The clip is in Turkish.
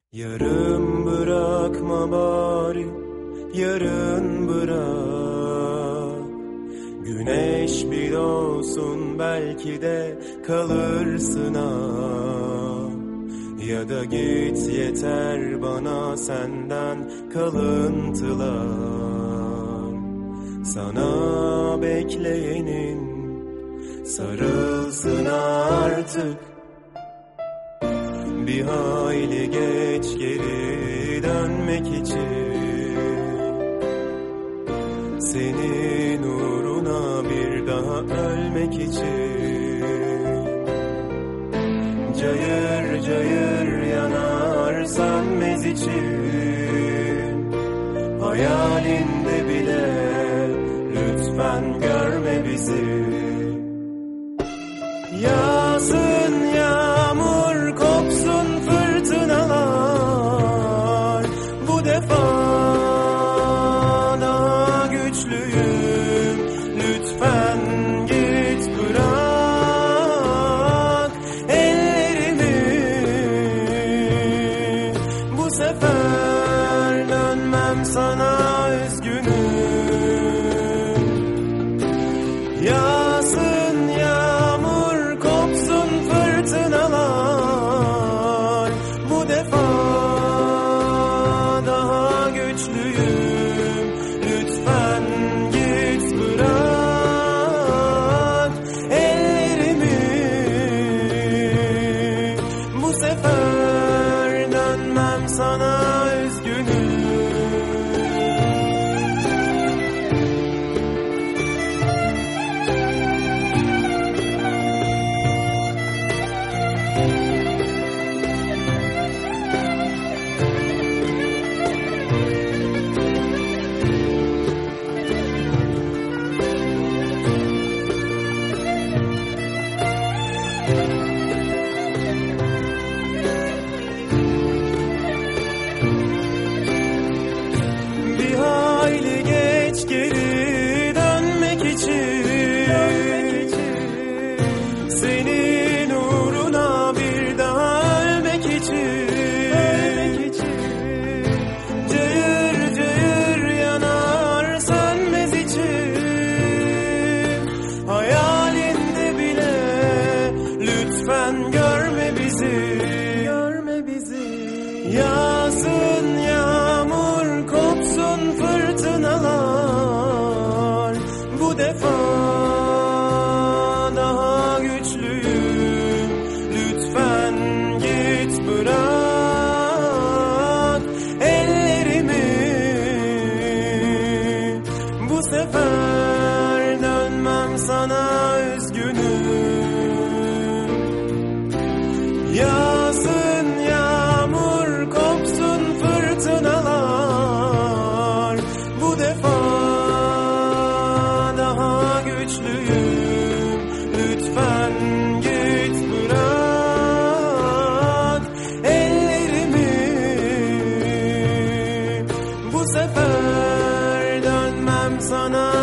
Yarım bırakma bari, yarın bırak. Güneş bir olsun, belki de kalırsın ha. Ya da git, yeter bana senden kalıntılar. Sana bekleyenin sarılsın artık. Bir hayli geç geri dönmek için. Senin uğruna bir daha ölmek için. Cayır cayır yanar sönmez için. Hayalinde bile lütfen görme bizi. Yağsın yağmur, kopsun fırtınalar. Bu defa daha güçlüyüm. Lütfen git, bırak ellerimi. Bu sefer dönmem sana, üzgünüm. Yağsın yağmur, kopsun fırtınalar. Bu defa daha güçlüyüm. Lütfen git, bırak ellerimi. Bu sefer dönmem sana, üzgünüm. Bir hayli geç geri dönmek için. Senin uğruna bir daha ölmek için. Cayır cayır yanar sönmez için. Hayalinde bile lütfen görme bizi. Yağsın yağmur, kopsun fırtınalar. Bu defa daha güçlüyüm. Lütfen git, bırak ellerimi. Bu sefer dönmem sana, üzgünüm. Yağsın yağmur, kopsun fırtınalar. Bu defa daha güçlüyüm. Lütfen git, bırak ellerimi. Bu sefer dönmem sana,